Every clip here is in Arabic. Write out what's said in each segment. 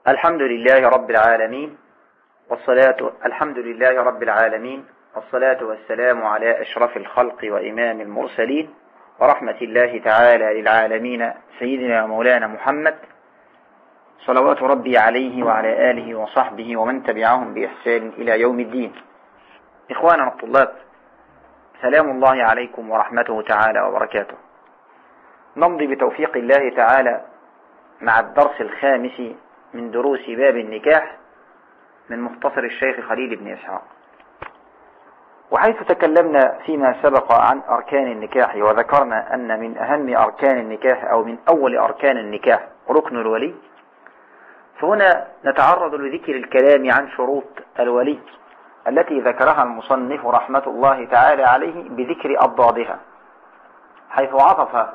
الحمد لله رب العالمين والصلاة والسلام على أشرف الخلق وإمام المرسلين ورحمة الله تعالى للعالمين سيدنا مولانا محمد صلوات ربي عليه وعلى آله وصحبه ومن تبعهم بإحسان إلى يوم الدين. إخواننا الطلاب، سلام الله عليكم ورحمته تعالى وبركاته. نمضي بتوفيق الله تعالى مع الدرس الخامس من دروس باب النكاح من مختصر الشيخ خليل بن إسحاق. وحيث تكلمنا فيما سبق عن أركان النكاح وذكرنا أن من أهم أركان النكاح أو من أول أركان النكاح ركن الولي، فهنا نتعرض لذكر الكلام عن شروط الولي التي ذكرها المصنف رحمة الله تعالى عليه بذكر أضدادها، حيث عطف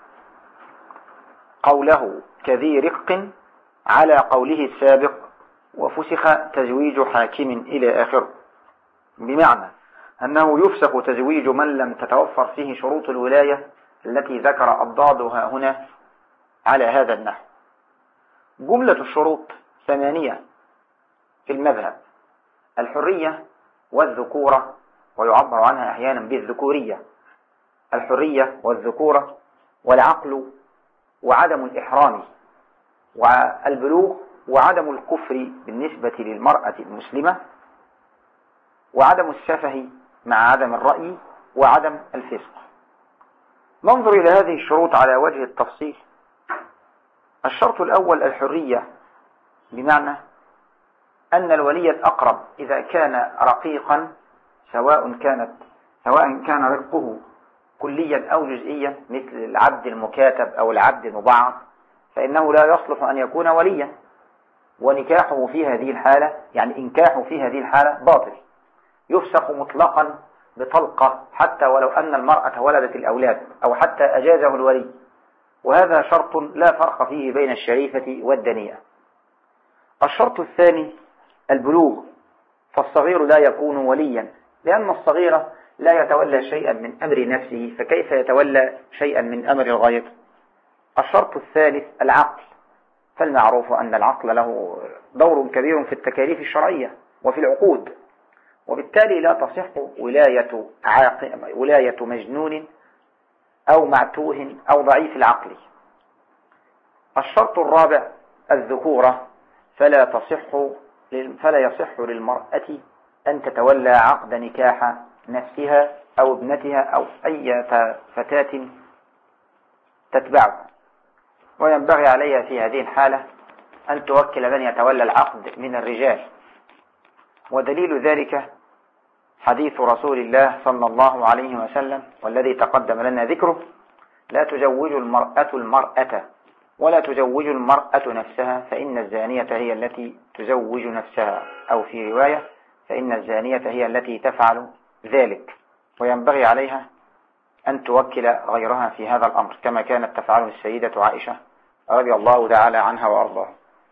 قوله كذي رق على قوله السابق وفسخ تزويج حاكم إلى آخره، بمعنى أنه يفسخ تزويج من لم تتوفر فيه شروط الولاية التي ذكر أضدادها هنا على هذا النحو. جملة الشروط 8 في المذهب: الحرية والذكورة، ويعبر عنها أحيانا بالذكورية، الحرية والذكورة والعقل وعدم الإحرام والبلوغ وعدم الكفر بالنسبة للمرأة المسلمة وعدم السفه مع عدم الرأي وعدم الفسق. ننظر إلى هذه الشروط على وجه التفصيل. الشرط الأول الحرية، بمعنى أن الولي الأقرب إذا كان رقيقا سواء كان رقه كليا أو جزئيا مثل العبد المكاتب أو العبد المبعض، فإنه لا يصلح أن يكون وليا، ونكاحه في هذه الحالة إنكاحه في هذه الحالة باطل، يفسخ مطلقا بطلقة حتى ولو أن المرأة ولدت الأولاد أو حتى أجازه الولي، وهذا شرط لا فرق فيه بين الشريفة والدنيئة. الشرط الثاني البلوغ، فالصغير لا يكون وليا لأن الصغير لا يتولى شيئا من أمر نفسه، فكيف يتولى شيئا من أمر الغير؟ الشرط الثالث العقل، فالمعروف أن العقل له دور كبير في التكاليف الشرعية وفي العقود، وبالتالي لا تصح ولاية مجنون أو معتوه أو ضعيف العقل. الشرط الرابع الذكورة، فلا يصح للمرأة أن تتولى عقد نكاح نفسها أو ابنتها أو أي فتاة تتبعها، وينبغي عليها في هذه الحالة أن توكل من يتولى العقد من الرجال. ودليل ذلك حديث رسول الله صلى الله عليه وسلم والذي تقدم لنا ذكره: لا تزوج المرأة المرأة ولا تزوج المرأة نفسها فإن الزانية هي التي تزوج نفسها، أو في رواية فإن الزانية هي التي تفعل ذلك، وينبغي عليها أن توكل غيرها في هذا الأمر كما كانت تفعله السيدة عائشة رضي الله تعالى عنها وأرضاها.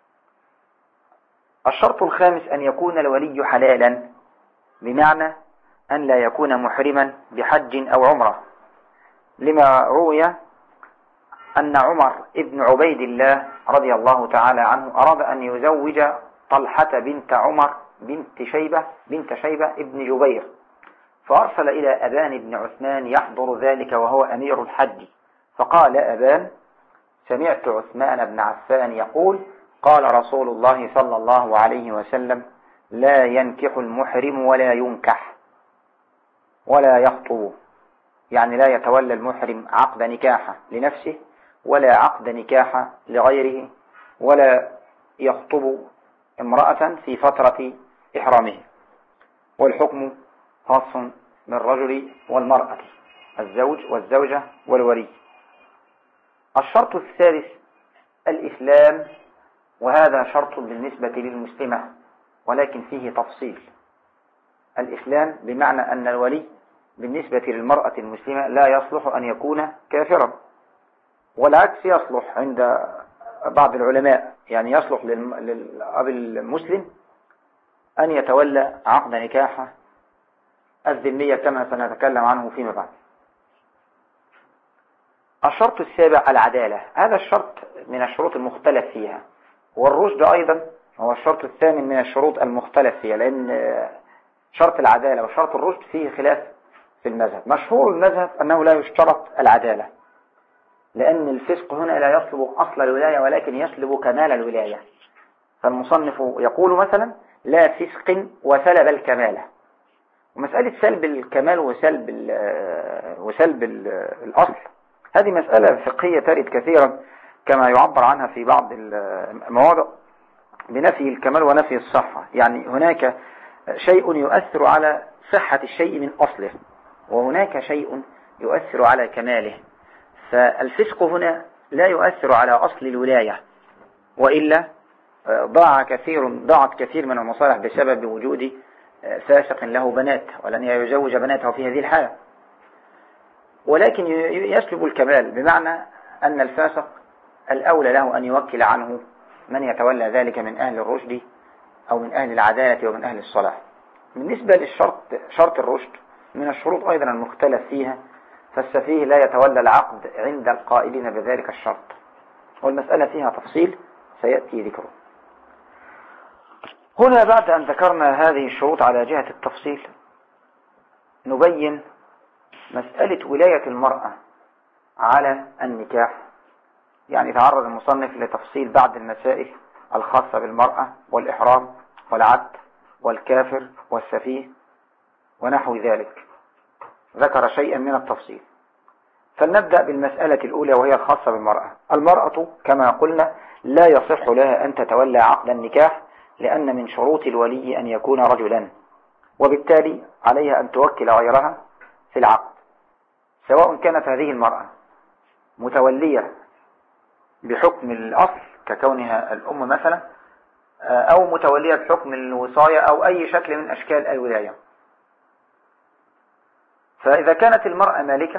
الشرط الخامس أن يكون الولي حلالا، بمعنى أن لا يكون محرما بحج أو عمرة، لما روي أن عمر ابن عبيد الله رضي الله تعالى عنه أراد أن يزوج طلحة بنت عمر بنت شيبة ابن جبير، فأرسل إلى أبان بن عثمان يحضر ذلك وهو أمير الحج، فقال أبان: سمعت عثمان بن عفان يقول: قال رسول الله صلى الله عليه وسلم: لا ينكح المحرم ولا ينكح ولا يخطب، لا يتولى المحرم عقد نكاح لنفسه ولا عقد نكاح لغيره ولا يخطب امرأة في فترة إحرامه، والحكم خاص بالرجل والمرأة، الزوج والزوجة والولي. الشرط الثالث الإسلام، وهذا شرط بالنسبة للمسلمة ولكن فيه تفصيل. الإسلام بمعنى أن الولي بالنسبة للمرأة المسلمة لا يصلح أن يكون كافرا، والعكس يصلح عند بعض العلماء، يصلح للأب المسلم أن يتولى عقد نكاح الذمية كما سنتكلم عنه فيما بعد. الشرط السابع العدالة، هذا الشرط من الشروط المختلف فيها، والرشد أيضا هو الشرط الثامن من الشروط المختلف فيها، لأن شرط العدالة وشرط الرشد فيه خلاف في المذهب. مشهور المذهب أنه لا يشترط العدالة، لأن الفسق هنا لا يطلب أصل الولاية ولكن يطلب كمال الولاية. فالمصنف يقول مثلا لا فسق وسلب الكمال. ومسألة سلب الكمال وسلب الأصل هذه مسألة فقهية ترد كثيرا، كما يعبر عنها في بعض المواضع بنفي الكمال ونفي الصحة. يعني هناك شيء يؤثر على صحة الشيء من أصله، وهناك شيء يؤثر على كماله. فالفسق هنا لا يؤثر على أصل الولاية، وإلا ضاعت كثير من المصالح بسبب وجود فاسق له بنات ولن يزوج بناته في هذه الحالة. ولكن يسلب الكمال، بمعنى أن الفاسق الأولى له أن يوكل عنه من يتولى ذلك من أهل الرشد أو من أهل العدالة ومن أهل الصلاح. بالنسبة شرط الرشد من الشروط أيضا المختلف فيها، فالسفيه لا يتولى العقد عند القائلين بذلك الشرط، والمسألة فيها تفصيل سيأتي ذكره. هنا بعد أن ذكرنا هذه الشروط على جهة التفصيل، نبين مسألة ولاية المرأة على النكاح. يعني تعرض المصنف لتفصيل بعض المسائل الخاصة بالمرأة والإحرام والعبد والكافر والسفيه ونحو ذلك، ذكر شيئا من التفصيل. فلنبدأ بالمسألة الأولى وهي الخاصة بالمرأة. المرأة كما قلنا لا يصح لها أن تتولى عقد النكاح، لأن من شروط الولي أن يكون رجلا، وبالتالي عليها أن توكل غيرها في العقد، سواء كانت هذه المرأة متولية بحكم الأصل ككونها الأم مثلا، أو متولية بحكم الوصاية أو أي شكل من أشكال الولاية. فإذا كانت المرأة مالكة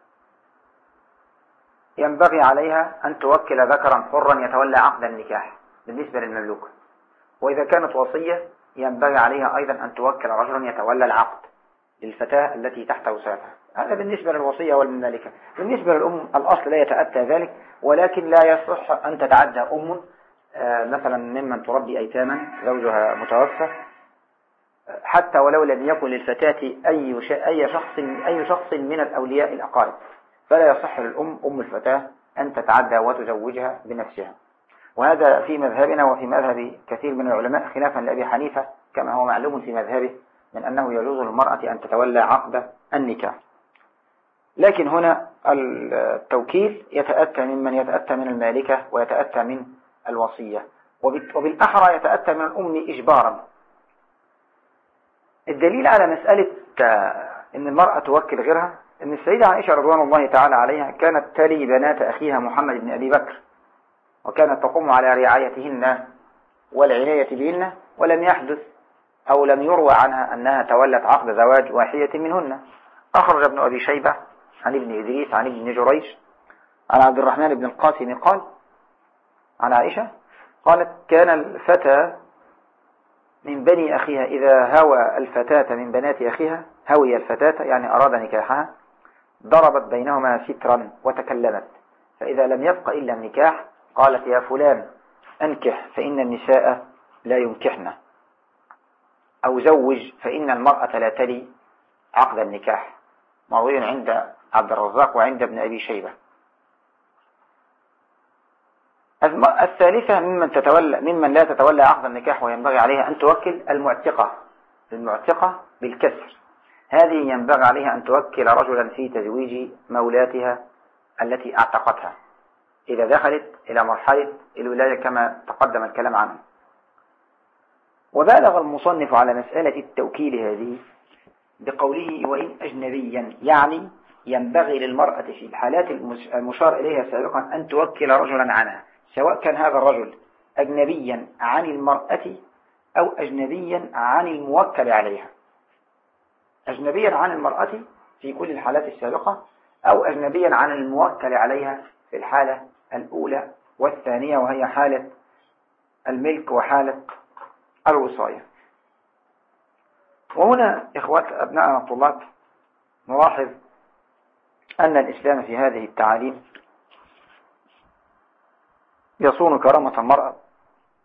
ينبغي عليها أن توكل ذكرا حرا يتولى عقد النكاح بالنسبة للمملوك، وإذا كانت وصية ينبغي عليها أيضا أن توكل رجلا يتولى العقد للفتاة التي تحت وصايتها. هذا بالنسبة للوصية والمملكة. بالنسبة للأم الأصل لا يتأتى ذلك، ولكن لا يصح أن تتعدى أم مثلا ممن تربي أيتاما زوجها متوفى، حتى ولو لم يكن للفتاة أي شخص من الأولياء الأقارب، فلا يصح للأم أم الفتاة أن تتعدى وتزوجها بنفسها. وهذا في مذهبنا وفي مذهب كثير من العلماء، خلافا لأبي حنيفة كما هو معلوم في مذهبه من أنه يجوز للمرأة أن تتولى عقد النكاح. لكن هنا التوكيل يتأتى ممن يتأتى من المالكة ويتأتى من الوصية، وبالأحرى يتأتى من الأم إجبارا. الدليل على مسألة أن المرأة توكل غيرها أن السيدة عائشة رضوان الله تعالى عليها كانت تلي بنات أخيها محمد بن أبي بكر، وكانت تقوم على رعايتهن والعناية بهن، ولم يحدث أو لم يروى عنها أنها تولت عقد زواج واحدة منهن. أخرج ابن أبي شيبة عن ابن إدريس عن ابن جريج عن عبد الرحمن بن القاسم قال عن عائشة قالت: كان الفتى من بني أخيها إذا هوى الفتاة من بنات أخيها، هوي الفتاة يعني أراد نكاحها، ضربت بينهما سترا وتكلمت، فإذا لم يبق إلا النكاح قالت: يا فلان أنكح فإن النساء لا ينكحن، أو زوج فإن المرأة لا تلي عقد النكاح. مروي عند عبد الرزاق وعند ابن أبي شيبة. الثالثة ممن لا تتولى عقد النكاح وينبغي عليها أن توكل المعتقة بالكسر. هذه ينبغي عليها أن توكل رجلا في تزويج مولاتها التي اعتقتها إذا دخلت إلى مرحلة الولاية كما تقدم الكلام عنه. وبالغ المصنف على مسألة التوكيل هذه بقوله: وإن أجنبيا، يعني ينبغي للمرأة في الحالات المشار إليها سابقا أن توكل رجلا عنها، سواء كان هذا الرجل أجنبيا عن المرأة أو أجنبيا عن الموكل عليها. أجنبيا عن المرأة في كل الحالات السابقة، أو أجنبيا عن الموكل عليها في الحالة الأولى والثانية، وهي حالة الملك وحالة الوصاية. وهنا أبناءنا الطلاب نلاحظ أن الإسلام في هذه التعاليم يصون كرامة المرأة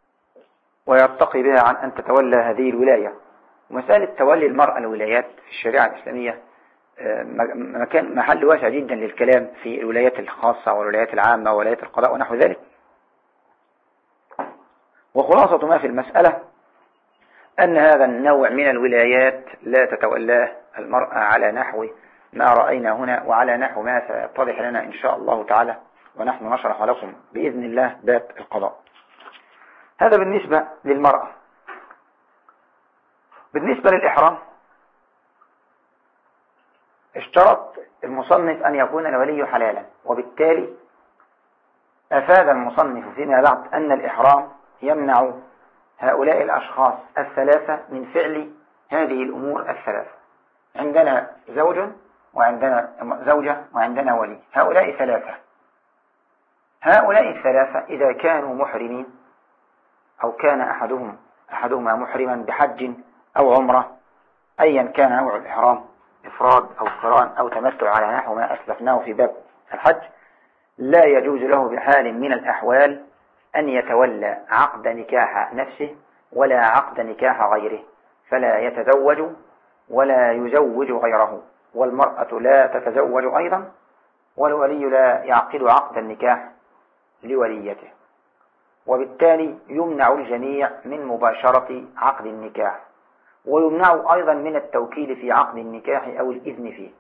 ويرتقي بها عن أن تتولى هذه الولاية. ومسألة تولي المرأة الولايات في الشريعة الإسلامية مكان محل واسع جدا للكلام في الولايات الخاصة والولايات العامة وولايات القضاء ونحو ذلك. وخلاصة ما في المسألة أن هذا النوع من الولايات لا تتولاه المرأة على نحو ما رأينا هنا وعلى نحو ما سيتضح لنا إن شاء الله تعالى ونحن نشرح لكم بإذن الله باب القضاء. هذا بالنسبة للمرأة. بالنسبة للإحرام اشترط المصنف أن يكون الولي حلالا، وبالتالي أفاد المصنف فيما بعد أن الإحرام يمنع هؤلاء الأشخاص الثلاثة من فعل هذه الأمور الثلاثة. عندنا زوج وعندنا زوجة وعندنا ولي، هؤلاء الثلاثة إذا كانوا محرمين أو كان أحدهما محرما بحج أو عمرة، أيا كان نوع الإحرام، إفراد أو قران أو تمتع على نحو ما أسلفناه في باب الحج، لا يجوز له بحال من الأحوال أن يتولى عقد نكاح نفسه ولا عقد نكاح غيره، فلا يتزوج ولا يزوج غيره، والمرأة لا تتزوج أيضا، والولي لا يعقد عقد النكاح لوليته. وبالتالي يمنع الجميع من مباشرة عقد النكاح، ويمنع أيضا من التوكيل في عقد النكاح أو الإذن فيه.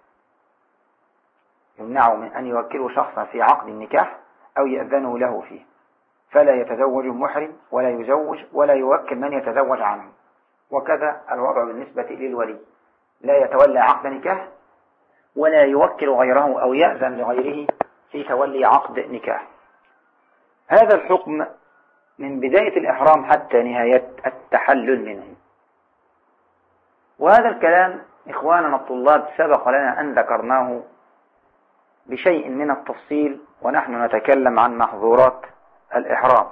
يمنع من أن يوكلوا شخصا في عقد النكاح أو يأذنوا له فيه، فلا يتزوج محرم ولا يزوج ولا يوكل من يتزوج عنه. وكذا الوضع بالنسبة للولي، لا يتولى عقد نكاح ولا يوكل غيره أو يأذن لغيره في تولي عقد نكاح. هذا الحكم من بداية الإحرام حتى نهاية التحلل منه. وهذا الكلام إخواننا الطلاب سبق لنا أن ذكرناه بشيء من التفصيل ونحن نتكلم عن محظورات الإحرام.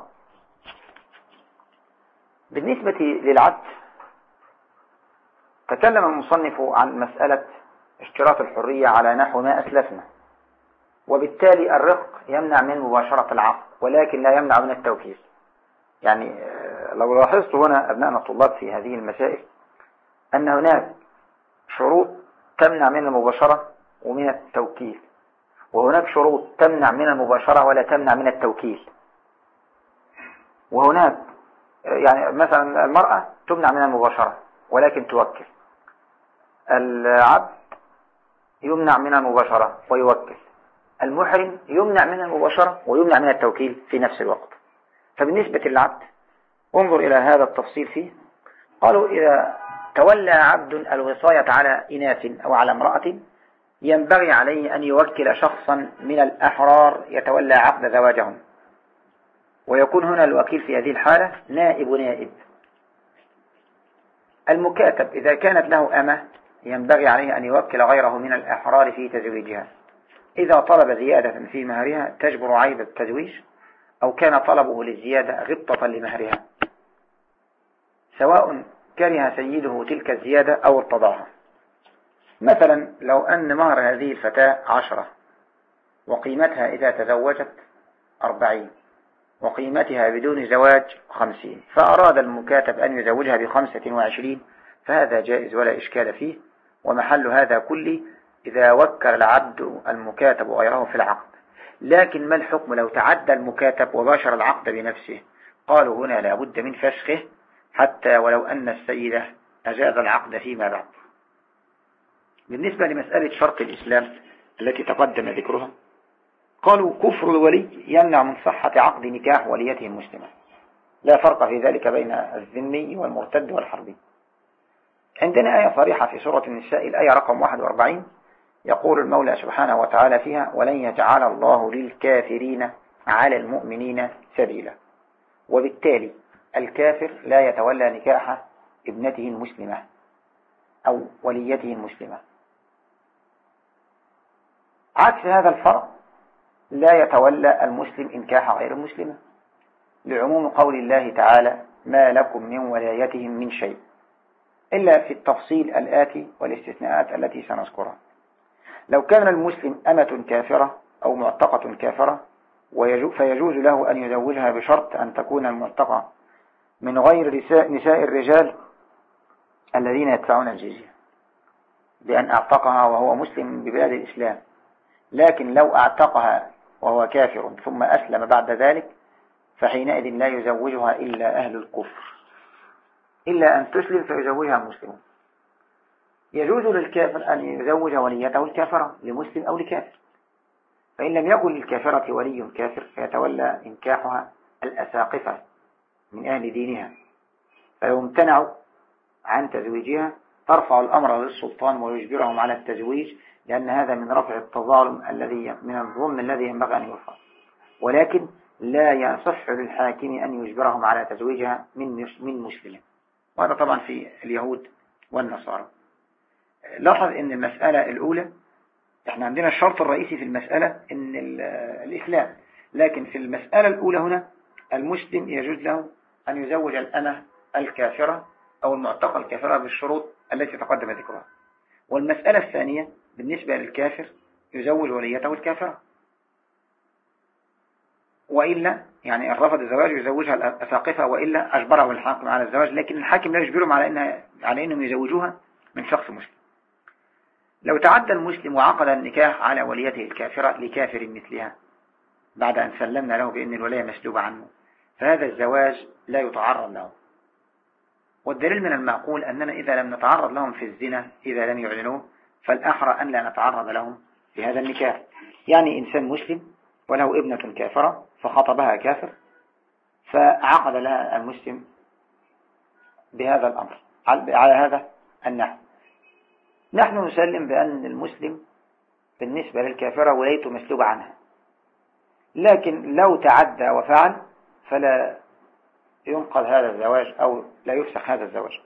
بالنسبة للعبد تكلم المصنف عن مسألة اشتراط الحرية على نحو ما أسلفنا، وبالتالي الرق يمنع من مباشرة العقد ولكن لا يمنع من التوكيل. يعني لو لاحظت هنا أبنائنا الطلاب في هذه المسائل أن هناك شروط تمنع من المباشرة ومن التوكيل، وهناك شروط تمنع من المباشرة ولا تمنع من التوكيل. وهناك يعني مثلا المرأة تمنع من المباشرة ولكن توكل، العبد يمنع من المباشرة ويوكل، المحرم يمنع من المباشرة ويمنع من التوكيل في نفس الوقت. فبالنسبة للعبد انظر إلى هذا التفصيل فيه. قالوا إذا تولى عبد الوصاية على إناث أو على امرأة ينبغي عليه أن يوكل شخصا من الأحرار يتولى عقد زواجهم، ويكون هنا الوكيل في هذه الحالة نائب. المكاتب إذا كانت له أمة ينبغي عليه أن يوكل غيره من الأحرار في تزويجها. إذا طلب زيادة في مهرها تجبر عيب التزويج، أو كان طلبه للزيادة غبطة لمهرها، سواء كره سيده تلك الزيادة أو ارتضاها. مثلا لو أن مهر هذه الفتاة 10 وقيمتها إذا تزوجت 40 وقيمتها بدون زواج 50، فأراد المكاتب أن يزوجها ب25، فهذا جائز ولا إشكال فيه. ومحل هذا كله إذا وكل العبد المكاتب غيره في العقد. لكن ما الحكم لو تعدى المكاتب وباشر العقد بنفسه؟ قالوا هنا لا بد من فسخه حتى ولو أن السيدة أجاز العقد فيما بعد. بالنسبة لمسألة شرط الإسلام التي تقدم ذكرها، قالوا كفر الولي يمنع من صحة عقد نكاح وليته المسلمة، لا فرق في ذلك بين الذمي والمرتد والحربي. عندنا آية صريحة في سورة النساء الآية رقم 41 يقول المولى سبحانه وتعالى فيها: ولن يجعل الله للكافرين على المؤمنين سبيلا. وبالتالي الكافر لا يتولى نكاح ابنته المسلمة أو وليته المسلمة. عكس هذا الفرق لا يتولى المسلم إنكاح غير المسلمة، لعموم قول الله تعالى: ما لكم من ولايتهم من شيء، إلا في التفصيل الآتي والاستثناءات التي سنذكرها. لو كان المسلم أمة كافرة أو معتقة كافرة فيجوز له أن يزوجها بشرط أن تكون المعتقة من غير نساء الرجال الذين يدفعون الجزية بأن أعتقها وهو مسلم ببلاد الإسلام. لكن لو أعتقها وهو كافر ثم أسلم بعد ذلك فحينئذ لا يزوجها إلا أهل الكفر، إلا أن تسلم فيزوجها مسلم. يجوز للكافر أن يزوج وليته الكافرة لمسلم أو لكافر، فإن لم يكن للكافرة ولي كافر فيتولى إنكاحها الأساقفة من أهل دينها، فيمتنع عن تزويجها، ترفع الأمر للسلطان ويجبرهم على التزويج، لأن هذا من رفع التظالم الذي من الظلم الذي ينبغي أن يرفع. ولكن لا يصح للحاكم أن يجبرهم على تزويجها من مسلم، وهذا طبعا في اليهود والنصارى. لاحظ أن المسألة الأولى احنا عندنا الشرط الرئيسي في المسألة أن الإسلام، لكن في المسألة الأولى هنا المسلم يجوز له أن يزوج الأمة الكافرة أو المعتقة الكافرة بالشروط التي تقدم ذكرها. والمسألة الثانية بالنسبة للكافر يزوج وليته الكافرة، وإلا يعني رفض الزواج يزوجها الأساقفة، وإلا أجبره الحاكم على الزواج، لكن الحاكم لا يجبرهم على أنهم يزوجوها من شخص مسلم. لو تعدى المسلم وعقد النكاح على وليته الكافرة لكافر مثلها بعد أن سلمنا له بأن الولاية مسلوبة عنه، فهذا الزواج لا يتعرض له. والدليل من المعقول أننا إذا لم نتعرض لهم في الزنا إذا لم يعلنوه، فالأحرى أن لا نتعرض لهم في هذا النكاح. يعني إنسان مسلم وله ابنة كافرة فخطبها كافر، فعقد لها المسلم بهذا الأمر على هذا النحو، نحن نسلم بأن المسلم بالنسبة للكافرة ولايته مسلوبة عنها. لكن لو تعدى وفعل فلا ينقض هذا الزواج أو لا يفسخ هذا الزواج.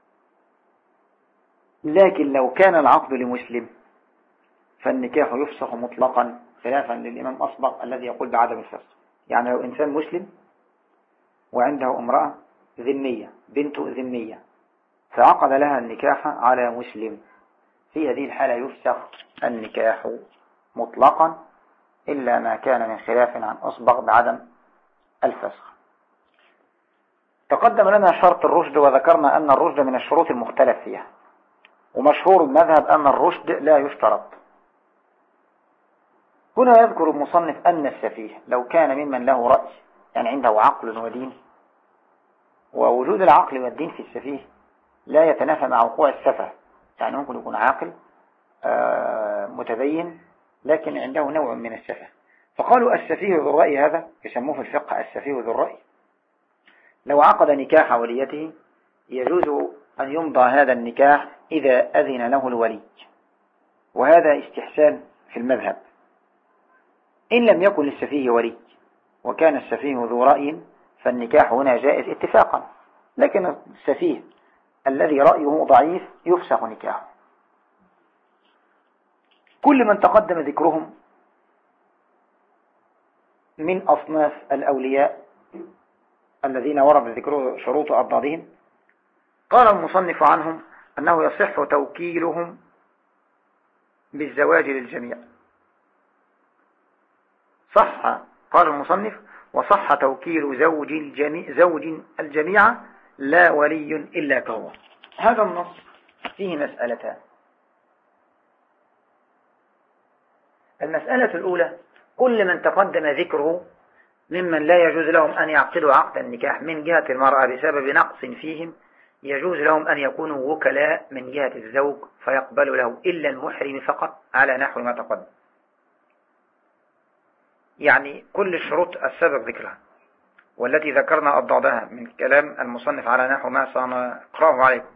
لكن لو كان العقد لمسلم فالنكاح يفسخ مطلقا، خلافا للإمام أصبغ الذي يقول بعدم الفسخ. يعني لو إنسان مسلم وعنده امرأة ذمية بنت ذمية فعقد لها النكاح على مسلم، في هذه الحالة يفسخ النكاح مطلقا إلا ما كان من خلاف عن أصبغ بعدم الفسخ. تقدم لنا شرط الرشد، وذكرنا أن الرشد من الشروط المختلف فيها، ومشهور المذهب أن الرشد لا يشترط. هنا يذكر المصنف أن السفيه لو كان ممن له رأي، يعني عنده عقل ودين، ووجود العقل والدين في السفيه لا يتنافى مع وقوع السفه، يعني ممكن يكون عاقل متدين لكن عنده نوع من السفه، فقالوا السفيه ذو الرأي، هذا يسموه في الفقه السفيه ذو الرأي. لو عقد نكاح وليته يجوز أن يمضى هذا النكاح إذا أذن له الولي، وهذا استحسان في المذهب. إن لم يكن للسفيه ولي وكان السفيه ذو رأي فالنكاح هنا جائز اتفاقا، لكن السفيه الذي رأيه ضعيف يفسخ نكاحه. كل من تقدم ذكرهم من أصناف الأولياء الذين ورد ذكره شروط أضدادهم، قال المصنف عنهم أنه يصح توكيلهم بالزواج للجميع. صح، قال المصنف وصح توكيل زوج الجميع لا ولي إلا كهو. هذا النص فيه مسألتان. المسألة الأولى كل من تقدم ذكره ممن لا يجوز لهم أن يعقدوا عقد النكاح من جهة المرأة بسبب نقص فيهم، يجوز لهم أن يكونوا وكلاء من جهة الزوج فيقبل له إلا المحرم فقط على نحو ما تقدم. يعني كل الشروط السبب ذكرها والتي ذكرنا أضدادها من كلام المصنف على نحو ما سنقرأه عليكم،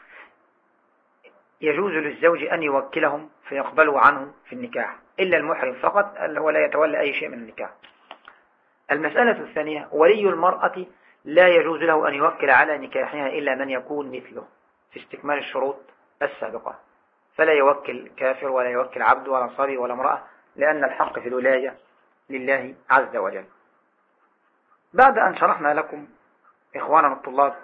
يجوز للزوج أن يوكلهم فيقبلوا عنه في النكاح إلا المحرم فقط ولا يتولى أي شيء من النكاح. المسألة الثانية ولي المرأة لا يجوز له أن يوكل على نكاحها إلا من يكون مثله في استكمال الشروط السابقة، فلا يوكل كافر ولا يوكل عبد ولا صبي ولا امرأة، لأن الحق في الولاية لله عز وجل. بعد أن شرحنا لكم إخواننا الطلاب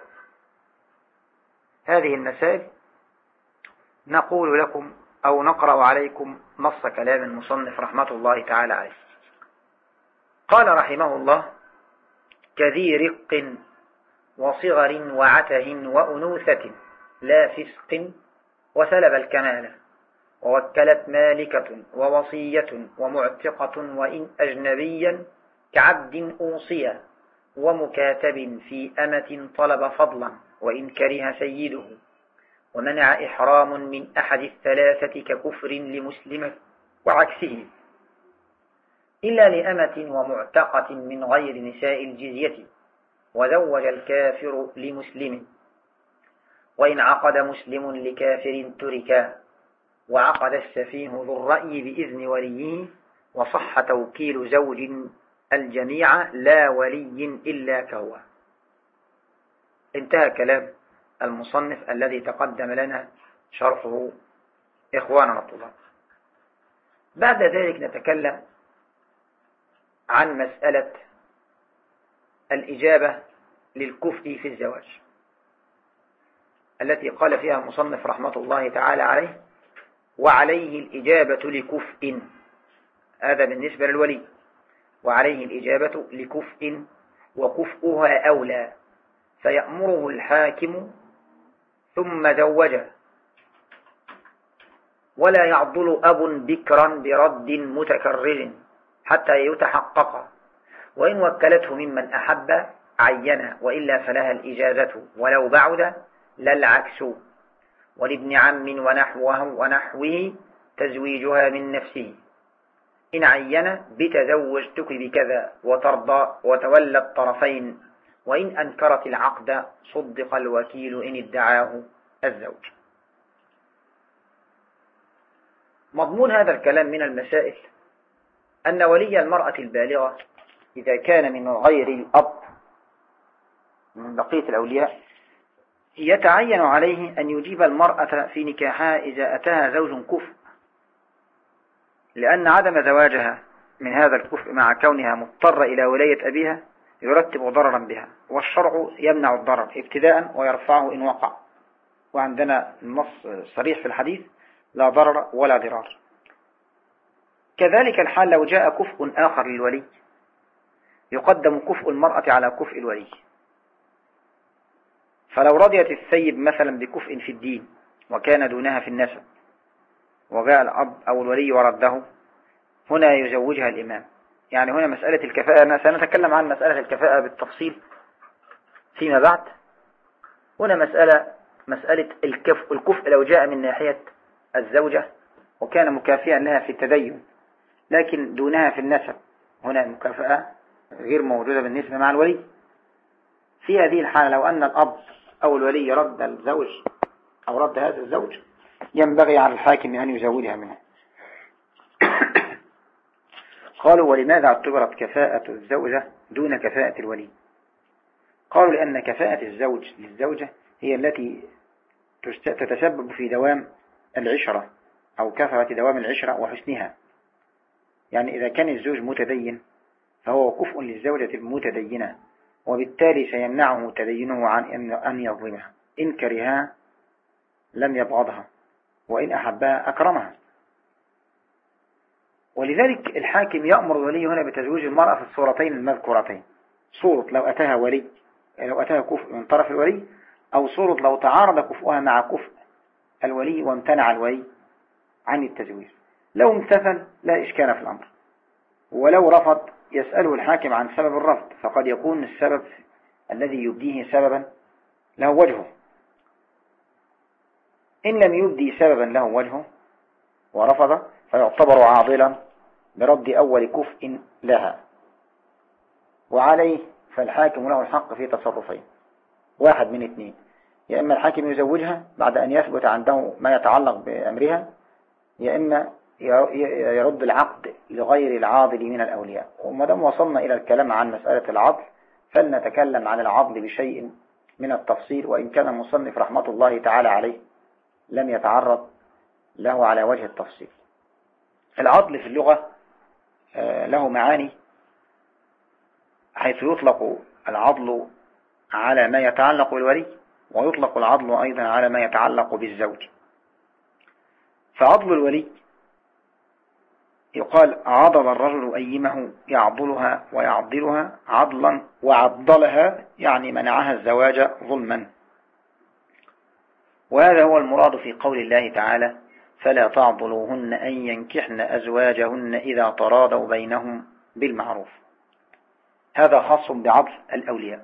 هذه المسائل نقول لكم أو نقرأ عليكم نص كلام المصنف رحمة الله تعالى عليه. قال رحمه الله: كذي رق وصغر وعته وأنوثة لا فسق وسلب الكمال، ووكلت مالكة ووصية ومعتقة وإن أجنبيا كعبد أوصيا، ومكاتب في أمة طلب فضلا وإن كره سيده، ومنع إحرام من أحد الثلاثة ككفر لمسلم وعكسه، إلا لأمة ومعتقة من غير نساء الجزية، وزوج الكافر لمسلم، وإن عقد مسلم لكافر تركا، وعقد السفيه ذو الرأي بإذن وليه، وصح توكيل زوج الجميع لا ولي إلا كهو. انتهى كلام المصنف الذي تقدم لنا شرحه إخواننا الطلاب. بعد ذلك نتكلم عن مسألة الإجابة للكفء في الزواج التي قال فيها المصنف رحمة الله تعالى عليه: وعليه الإجابة لكفء، هذا بالنسبة للولي، وعليه الإجابة لكفء وكفؤها أولى، فيأمره الحاكم ثم زوجه، ولا يعضل أب بكرا برد متكرر حتى يتحقق، وإن وكلته ممن أحب عين، وإلا فلها الإجازة ولو بعد لا العكس، ولابن عم ونحوه تزويجها من نفسه، إن عين بتزوجتك بكذا وترضى وتولى الطرفين، وإن أنكرت العقد صدق الوكيل إن ادعاه الزوج. مضمون هذا الكلام من المسائل أن ولي المرأة البالغة إذا كان من غير الأب من بقية الأولياء يتعين عليه أن يجيب المرأة في نكاحها إذا أتاها زوج كفء، لأن عدم زواجها من هذا الكفء مع كونها مضطرة إلى ولاية أبيها يرتب ضررا بها، والشرع يمنع الضرر ابتداء ويرفعه إن وقع، وعندنا النص صريح في الحديث: لا ضرر ولا ضرار. كذلك الحال لو جاء كفء آخر للولي يقدم كفء المرأة على كفء الولي، فلو رضيت السيد مثلا بكفء في الدين وكان دونها في النسب، وجاء الأب أو الولي ورده، هنا يزوجها الإمام. يعني هنا مسألة الكفاءة، سنتكلم عن مسألة الكفاءة بالتفصيل فيما بعد. هنا مسألة الكفء لو جاء من ناحية الزوجة وكان مكافئا لها في التدين لكن دونها في النسب، هنا المكافأة غير موجودة بالنسبة مع الولي. في هذه الحالة لو أن الأب أو الولي رد الزوج أو رد هذا الزوج ينبغي على الحاكم أن يزوجها منه. قالوا: ولماذا اعتبرت كفاءة الزوجة دون كفاءة الولي؟ قالوا: لأن كفاءة الزوج للزوجة هي التي تتسبب في دوام العشرة أو كثرة دوام العشرة وحسنها. يعني إذا كان الزوج متدين فهو كفء للزوجة المتدينة، وبالتالي سيمنعه تدينه عن أن يظلمها، إن كرهها لم يبغضها، وإن أحبها أكرمها. ولذلك الحاكم يأمر الولي هنا بتزويج المرأة في الصورتين المذكورتين: صورة لو أتاها كفء من طرف الولي، أو صورة لو تعارض كفؤها مع كفء الولي وامتنع الولي عن التزويج. لو امتثل لا إشكال في الأمر، ولو رفض يسأله الحاكم عن سبب الرفض، فقد يكون السبب الذي يبديه سببا له وجهه. إن لم يبدي سببا له وجهه ورفض فيعتبر عاضلا برد أول كفء لها، وعليه فالحاكم له الحق في تصرفين: واحد من اثنين، يا إما الحاكم يزوجها بعد أن يثبت عنده ما يتعلق بأمرها، يا إما يرد العقد لغير العاضل من الأولياء. وما دام وصلنا إلى الكلام عن مسألة العضل فلنتكلم عن العضل بشيء من التفصيل، وإن كان المصنف رحمة الله تعالى عليه لم يتعرض له على وجه التفصيل. العضل في اللغة له معاني، حيث يطلق العضل على ما يتعلق بالولي، ويطلق العضل أيضا على ما يتعلق بالزوج. فعضل الولي يقال عضل الرجل أيمه يعضلها ويعضلها عضلا، وعضلها يعني منعها الزواج ظلما. وهذا هو المراد في قول الله تعالى: فلا تعضلوهن أن ينكحن أزواجهن إذا تراضوا بينهم بالمعروف. هذا خاص بعضل الأولياء.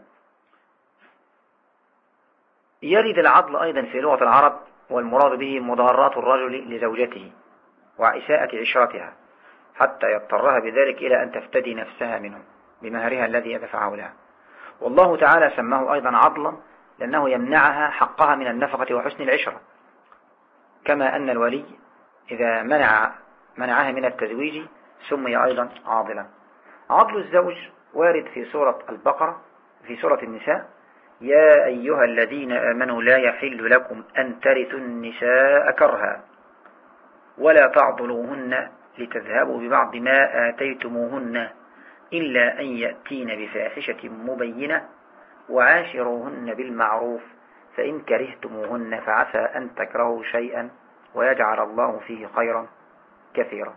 يرد العضل أيضا في لغة العرب، والمراد به مضارات الرجل لزوجته وإساءة عشرتها حتى يضطرها بذلك إلى أن تفتدي نفسها منه بمهرها الذي يدفعه لها. والله تعالى سماه أيضا عضلا لأنه يمنعها حقها من النفقة وحسن العشرة، كما أن الولي إذا منعها من التزويج سمي أيضا عاضلا. عضل الزوج وارد في سورة البقرة، في سورة النساء: يا أيها الذين آمنوا لا يحل لكم أن ترثوا النساء كرها ولا تعضلوهن لتذهبوا ببعض ما آتيتموهن إلا أن يأتين بفاحشة مبينة وعاشروهن بالمعروف فإن كرهتموهن فعسى أن تكرهوا شيئا ويجعل الله فيه خيرا كثيرا.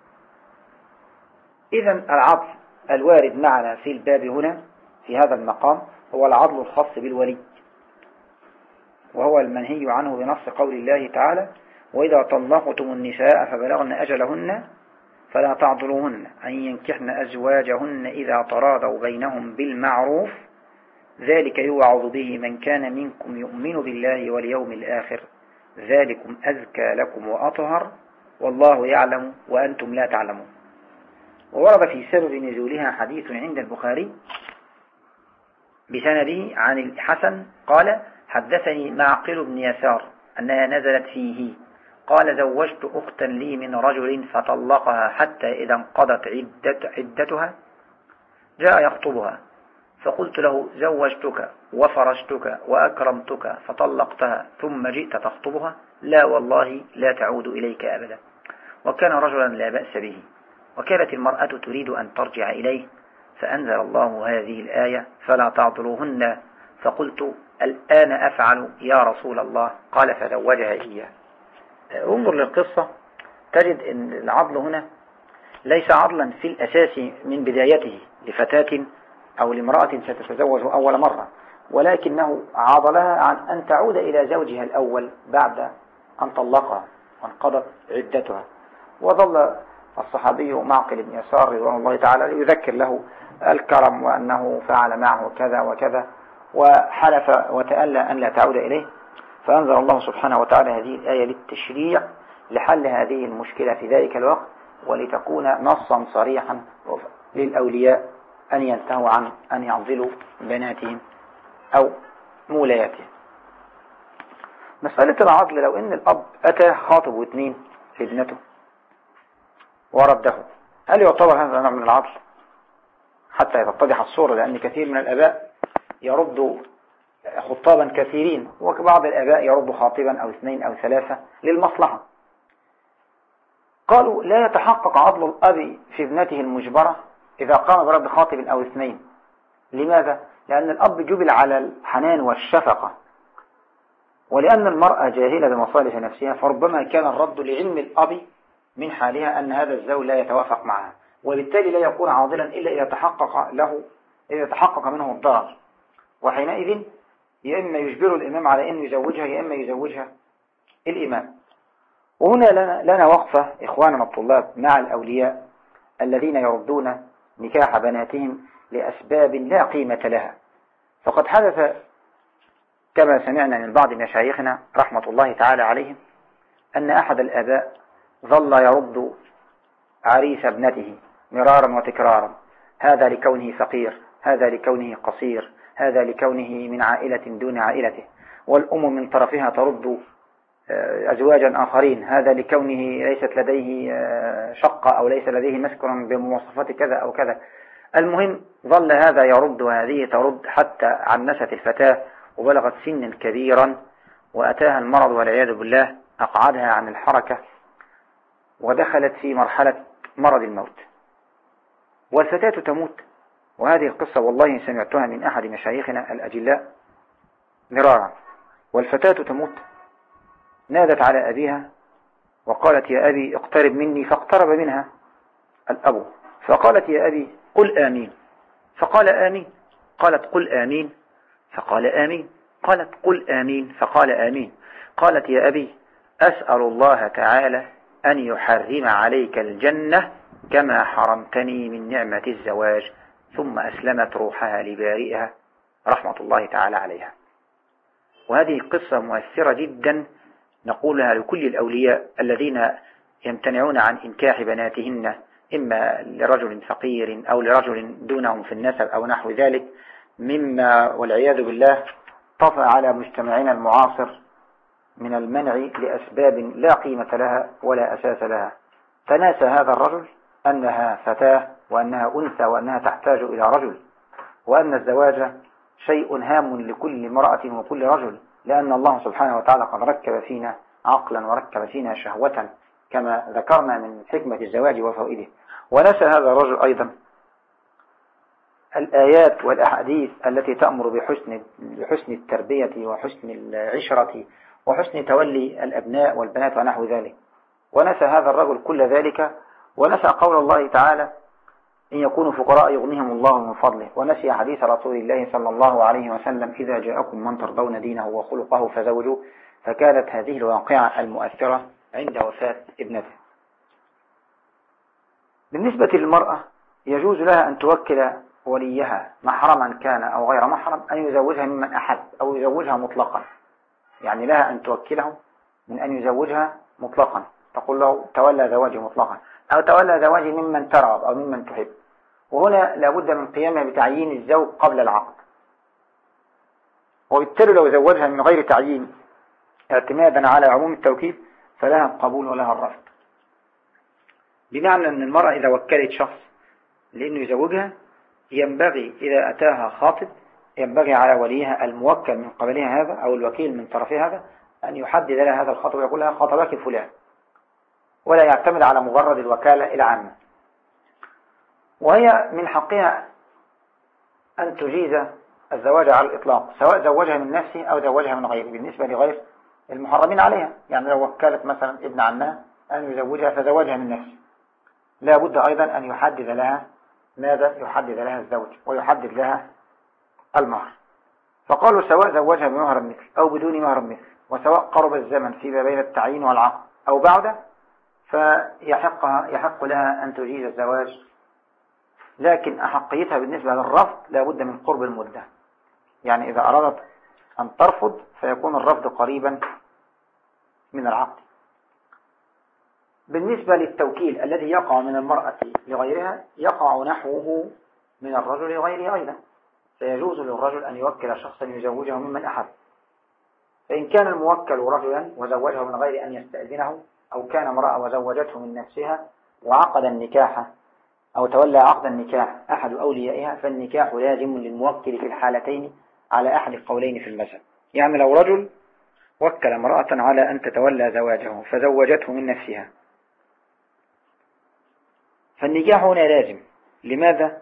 إذن العضل الوارد معنا في الباب هنا في هذا المقام هو العضل الخاص بالولي، وهو المنهي عنه بنص قول الله تعالى: وإذا طلقتم النساء فبلغن أجلهن فلا تعضلوهن أن ينكحن أزواجهن إذا تراضوا بينهم بالمعروف ذلك يوعظ به من كان منكم يؤمن بالله واليوم الآخر ذلكم أزكى لكم وأطهر والله يعلم وأنتم لا تعلمون. وورد في سبب نزولها حديث عند البخاري بسنده عن الحسن قال: حدثني معقل بن يسار أنها نزلت فيه قال: زوجت أختا لي من رجل فطلقها حتى إذا انقضت عدتها جاء يخطبها فقلت له: زوجتك وفرشتك وأكرمتك فطلقتها ثم جئت تخطبها؟ لا والله لا تعود إليك أبدا. وكان رجلا لا بأس به، وكانت المرأة تريد أن ترجع إليه فأنزل الله هذه الآية: فلا تعضلوهن. فقلت: الآن أفعل يا رسول الله؟ قال: فزوجها إياه. انظر للقصة تجد أن العضل هنا ليس عضلا في الأساس من بدايته لفتاة أو لامرأة ستتزوج أول مرة، ولكنه عضلها عن أن تعود إلى زوجها الأول بعد أن طلقها وانقضت عدتها. وظل الصحابي معقل بن يسار رضوان الله تعالى يذكر له الكرم وأنه فعل معه كذا وكذا، وحلف وتألى أن لا تعود إليه، فأنزل الله سبحانه وتعالى هذه الآية للتشريع لحل هذه المشكلة في ذلك الوقت، ولتكون نصا صريحا للأولياء أن ينتهوا عن أن يعضلوا بناتهم أو مولاياتهم. مسألة العضل، لو أن الأب أتى خاطب اثنين لابنته ورده، هل يعتبر هذا نوع من العضل؟ حتى يتضح الصورة، لأن كثير من الآباء يرد خطابا كثيرين، وبعض الآباء يرد خاطبا أو اثنين أو ثلاثة للمصلحة. قالوا: لا يتحقق عضل الأب في ابنته المجبرة إذا قام برد خاطب أو اثنين. لماذا؟ لأن الأب جبل على الحنان والشفقة، ولأن المرأة جاهلة بمصالح نفسها، فربما كان الرد لعلم الأب من حالها أن هذا الزوج لا يتوافق معها، وبالتالي لا يكون عاضلا إلا إذا تحقق منه الضرر، وحينئذ يا إما يجبر الإمام على أن يزوجها يا إما يزوجها الإمام. وهنا لنا وقفة إخواننا الطلاب مع الأولياء الذين يردون نكاح بناتهم لأسباب لا قيمة لها. فقد حدث كما سمعنا من بعض مشايخنا رحمة الله تعالى عليهم أن أحد الآباء ظل يرد عريس ابنته مرارا وتكرارا: هذا لكونه فقير، هذا لكونه قصير، هذا لكونه من عائلة دون عائلته. والأم من طرفها ترد أزواجا آخرين: هذا لكونه ليست لديه شقة أو ليس لديه مسكن بمواصفات كذا أو كذا. المهم ظل هذا يرد وهذه ترد حتى عنست الفتاة وبلغت سنا كبيرا، وأتاها المرض والعياذ بالله أقعدها عن الحركة ودخلت في مرحلة مرض الموت، والفتاة تموت. وهذه القصة والله سمعتها من أحد مشايخنا الأجلاء مرارا. والفتاة تموت، نادت على أبيها وقالت: يا أبي اقترب مني، فاقترب منها الأب. فقالت يا أبي قل آمين، فقال آمين. قالت قل آمين، فقال آمين. قالت قل آمين، فقال آمين. قالت يا أبي أسأل الله تعالى أن يحرم عليك الجنة كما حرمتني من نعمة الزواج. ثم أسلمت روحها لبارئها رحمة الله تعالى عليها. وهذه قصة مؤثرة جدا نقولها لكل الأولياء الذين يمتنعون عن إنكاح بناتهن، إما لرجل فقير أو لرجل دونهم في النسب أو نحو ذلك، مما والعياذ بالله طفى على مجتمعنا المعاصر من المنع لأسباب لا قيمة لها ولا أساس لها. تناسى هذا الرجل أنها فتاة وأنها أنثى وأنها تحتاج إلى رجل، وأن الزواج شيء هام لكل امرأة وكل رجل، لأن الله سبحانه وتعالى قد ركب فينا عقلا وركب فينا شهوة كما ذكرنا من حكمة الزواج وفوائده. ونسى هذا الرجل أيضا الآيات والأحاديث التي تأمر بحسن التربية وحسن العشرة وحسن تولي الأبناء والبنات ونحو ذلك. ونسى هذا الرجل كل ذلك، ونسى قول الله تعالى إن يكونوا فقراء يغنيهم الله من فضله، ونسي حديث رسول الله صلى الله عليه وسلم إذا جاءكم من ترضون دينه وخلقه فزوجوه. فكانت هذه الواقعة المؤثرة عند وفاة ابنته. بالنسبة للمرأة يجوز لها أن توكل وليها محرما كان أو غير محرم أن يزوجها ممن أحب أو يزوجها مطلقا. يعني لها أن توكله من أن يزوجها مطلقا، تقول له تولى زواجي مطلقا أو تولى زواجي ممن ترغب أو ممن تحب. وهنا لابد من قيامها بتعيين الزوج قبل العقد، وبالتالي لو زوجها من غير تعيين اعتمادا على عموم التوكيد فلها القبول ولها الرفض. بمعنى أن المرأة إذا وكلت شخص لأنه يزوجها ينبغي إذا أتاها خاطب ينبغي على وليها الموكل من قبلها هذا أو الوكيل من طرفها هذا أن يحدد لها هذا الخطب ويقول لها خطبك فلان، ولا يعتمد على مجرد الوكالة العامة. وهي من حقها أن تجيز الزواج على الإطلاق، سواء زوجها من نفسه أو زوجها من غيره، بالنسبة لغير المحرمين عليها. يعني لو وكلت مثلا ابن عمها أن يزوجها فزوجها من نفسه، لا بد أيضا أن يحدد لها ماذا يحدد لها الزوج ويحدد لها المهر. فقالوا سواء زوجها بمهر مثل أو بدون مهر مثل، وسواء قرب الزمن فيما بين التعيين والعقد أو بعده، فيحق لها أن تجيز الزواج، لكن أحقيتها بالنسبة للرفض لا بد من قرب المدة. يعني إذا أرادت أن ترفض فيكون الرفض قريبا من العقد. بالنسبة للتوكيل الذي يقع من المرأة لغيرها يقع نحوه من الرجل لغيره أيضا، فيجوز للرجل أن يوكل شخصا يزوجه ممن أحب. فإن كان الموكل رجلا وزوجه من غير أن يستأذنه، أو كان امرأة وزوجته من نفسها وعقد النكاح أو تولى عقد النكاح أحد أوليائها، فالنكاح لازم للموكل في الحالتين على أحد القولين في المذهب. يعني لو رجل وكل امرأة على أن تتولى زواجه فزوجته من نفسها فالنكاح هنا لازم. لماذا؟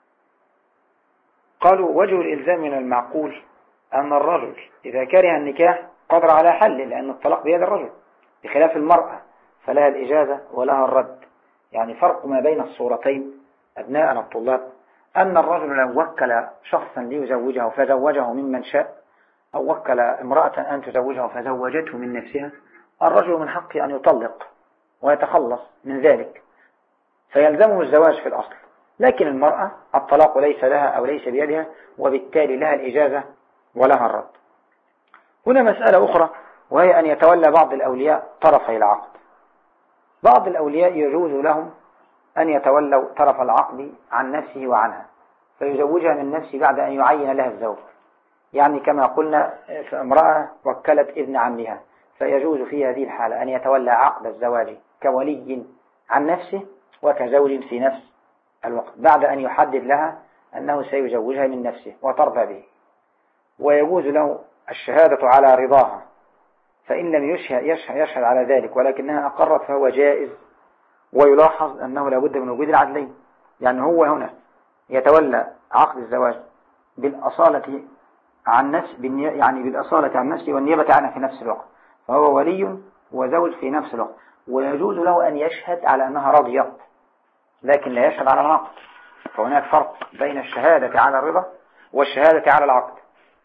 قالوا وجه الإلزام من المعقول أن الرجل إذا كره النكاح قدر على حل، لأن الطلاق بيد الرجل، بخلاف المرأة فلها الإجازة ولها الرد. يعني فرق ما بين الصورتين أبناءنا الطلاب أن الرجل لو وكل شخصا ليزوجه فزوجه ممن شاء، أو وكل امرأة أن تزوجه فزوجته من نفسها، الرجل من حقه أن يطلق ويتخلص من ذلك فيلزمه الزواج في الأصل. لكن المرأة الطلاق ليس لها أو ليس بيدها، وبالتالي لها الإجازة ولها الرد. هنا مسألة أخرى، وهي أن يتولى بعض الأولياء طرفي العقد. بعض الأولياء يجوز لهم أن يتولوا طرف العقد عن نفسه وعنها، فيزوجها من نفسه بعد أن يعين لها الزوج. يعني كما قلنا في امرأة وكلت ابن عمها، فيجوز في هذه الحالة أن يتولى عقد الزواج كولي عن نفسه وكزوج في نفس الوقت، بعد أن يحدد لها أنه سيزوجها من نفسه وترضى به. ويجوز له الشهادة على رضاها، فإن لم يشهد على ذلك ولكنها أقرت فهو جائز. ويلاحظ أنه لا بد من وجود العدلين، يعني هو هنا يتولى عقد الزواج بالأصالة عن نفس، يعني بالأصالة عن نفسه والنيابة عنه في نفس الوقت، فهو ولي وزوج في نفس الوقت. ويجوز له أن يشهد على أنها رضيت، لكن لا يشهد على العقد. فهناك فرق بين الشهادة على الرضا والشهادة على العقد.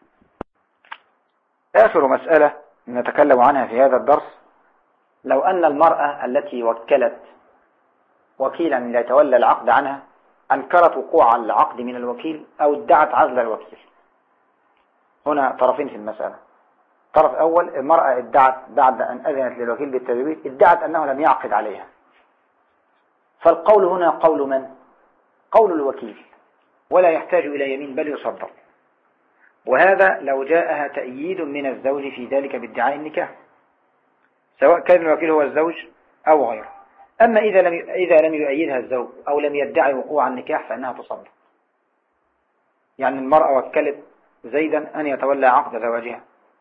آخر مسألة نتكلم عنها في هذا الدرس: لو أن المرأة التي وكلت وكيلا ليتولى العقد عنها أنكرت وقوع العقد من الوكيل أو ادعت عزل الوكيل. هنا طرفين في المسألة. طرف أول: المرأة ادعت بعد أن أذنت للوكيل بالتزويج ادعت أنه لم يعقد عليها، فالقول هنا قول من؟ قول الوكيل، ولا يحتاج إلى يمين بل يصدق. وهذا لو جاءها تأييد من الزوج في ذلك بادعاء النكاح، سواء كان الوكيل هو الزوج أو غيره. أما إذا لم يؤيدها الزوج أو لم يدعي وقوع النكاح فإنها تصدق. يعني المرأة وكلت زيدا أن يتولى عقد زواجها،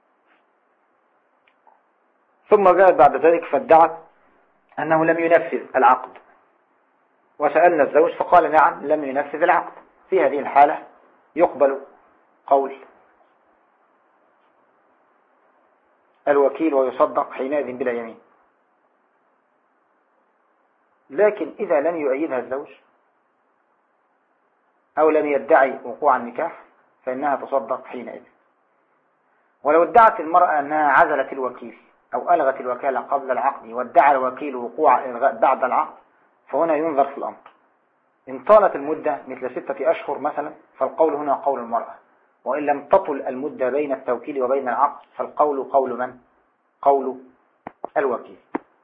ثم جاءت بعد ذلك فادعت أنه لم ينفذ العقد، وسألنا الزوج فقال نعم لم ينفذ العقد. في هذه الحالة يقبل قول الوكيل ويصدق حينئذ بلا يمين. لكن إذا لم يؤيدها الزوج أو لم يدعي وقوع النكاح فإنها تصدق حينئذ. ولو ادعت المرأة أنها عزلت الوكيل أو ألغت الوكالة قبل العقد وادعى الوكيل وقوع إلغاء بعد العقد، فهنا ينظر في الأمر. إن طالت المدة مثل 6 أشهر مثلا فالقول هنا قول المرأة، وإن لم تطل المدة بين التوكيل وبين العقد فالقول قول من؟ قول الوكيل.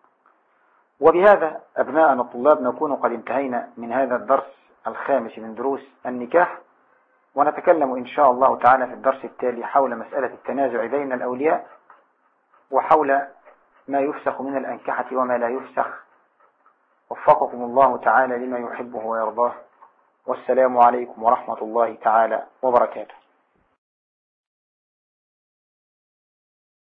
وبهذا أبناءنا الطلاب نكون قد انتهينا من هذا الدرس الخامس من دروس النكاح، ونتكلم إن شاء الله تعالى في الدرس التالي حول مسألة التنازع بين الأولياء، وحول ما يفسخ من الأنكحة وما لا يفسخ. وفقكم الله تعالى لما يحبه ويرضاه، والسلام عليكم ورحمة الله تعالى وبركاته.